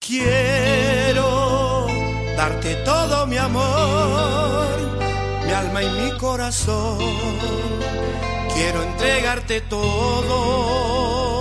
Quiero darte todo mi amor, mi alma y mi corazón. Quiero entregarte todo.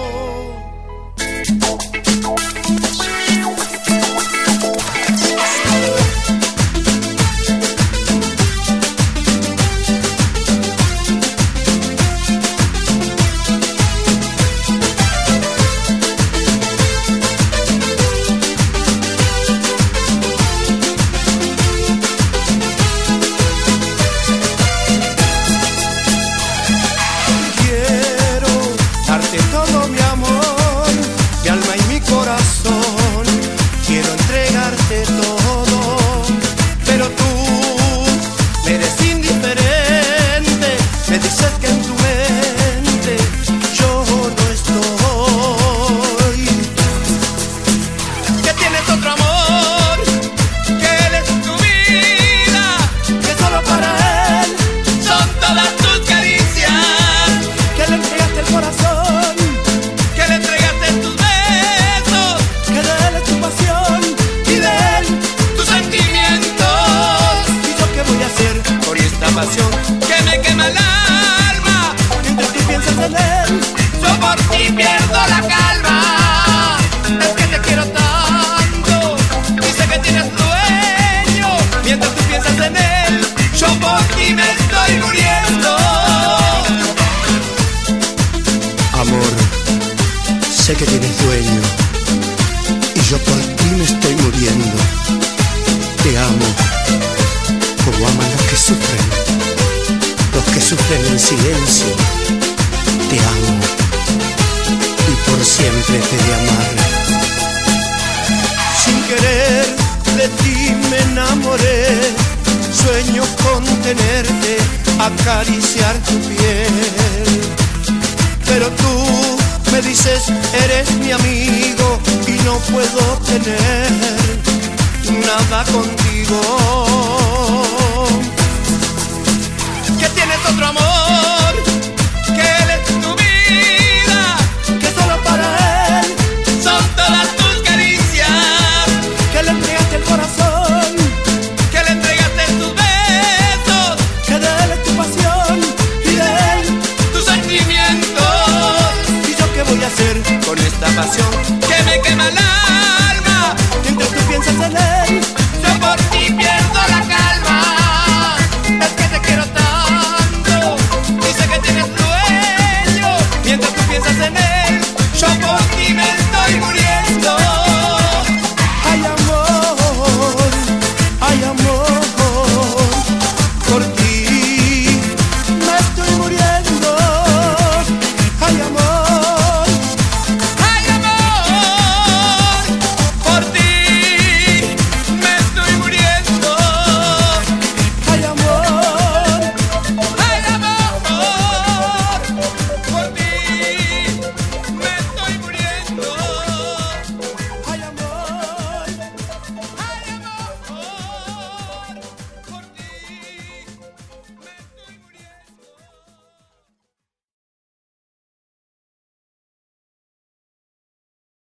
Que me quema el alma, mientras tú piensas en él, yo por ti pierdo la calma. Es que te quiero tanto y sé que tienes dueño. Mientras tú piensas en él, yo por ti me estoy muriendo. Amor, sé que tienes dueño y yo por ti me estoy muriendo. Te amo como aman los que sufren, los que sufren en silencio. Te amo y por siempre te he de amar. Sin querer de ti me enamoré, sueño con tenerte, acariciar tu piel. Pero tú me dices, eres mi amigo y no puedo tener nada contigo.